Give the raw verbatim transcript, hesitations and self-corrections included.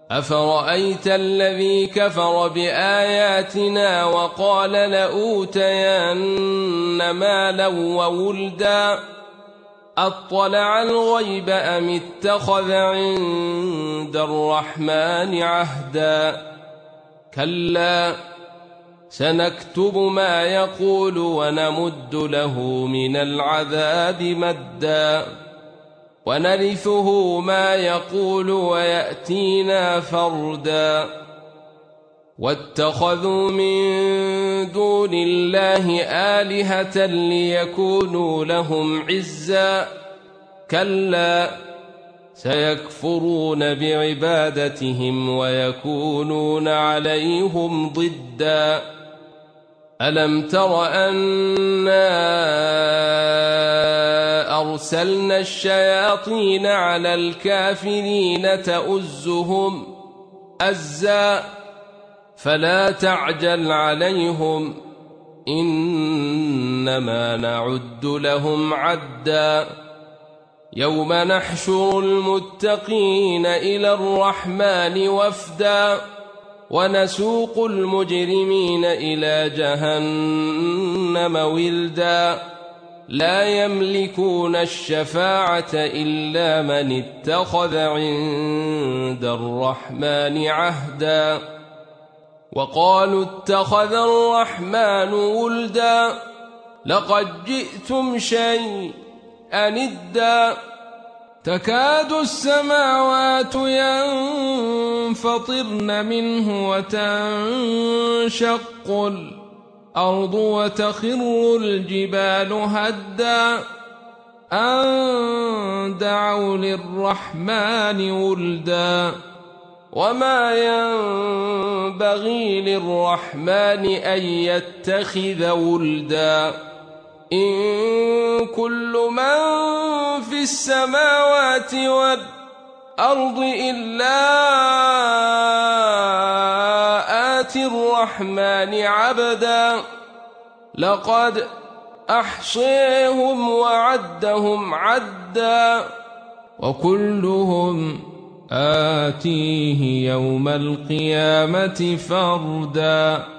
أفرأيت الذي كفر بآياتنا وقال لأوتين مالا وولدا أطلع الغيب أم اتخذ عند الرحمن عهدا كلا سنكتب ما يقول ونمد له من العذاب مدا ونرثه ما يقول ويأتينا فردا واتخذوا من دون الله آلهة ليكونوا لهم عزا كلا سيكفرون بعبادتهم ويكونون عليهم ضدا ألم تر أنا أرسلنا الشياطين على الكافرين تؤزهم أزا فلا تعجل عليهم إنما نعد لهم عدا يوم نحشر المتقين إلى الرحمن وفدا ونسوق المجرمين إلى جهنم ولدا لا يملكون الشفاعة إلا من اتخذ عند الرحمن عهدا وقالوا اتخذ الرحمن ولدا لقد جئتم شيئا أندا تكاد السماوات ينفطرن منه وتنشق الأرض وتخر الجبال هدا أن دعوا للرحمن ولدا وما ينبغي للرحمن أن يتخذ ولدا إن كل من في السماوات والأرض إلا آتي الرحمن عبدا لقد أحصيهم وعدهم عدا وكلهم آتيه يوم القيامة فردا.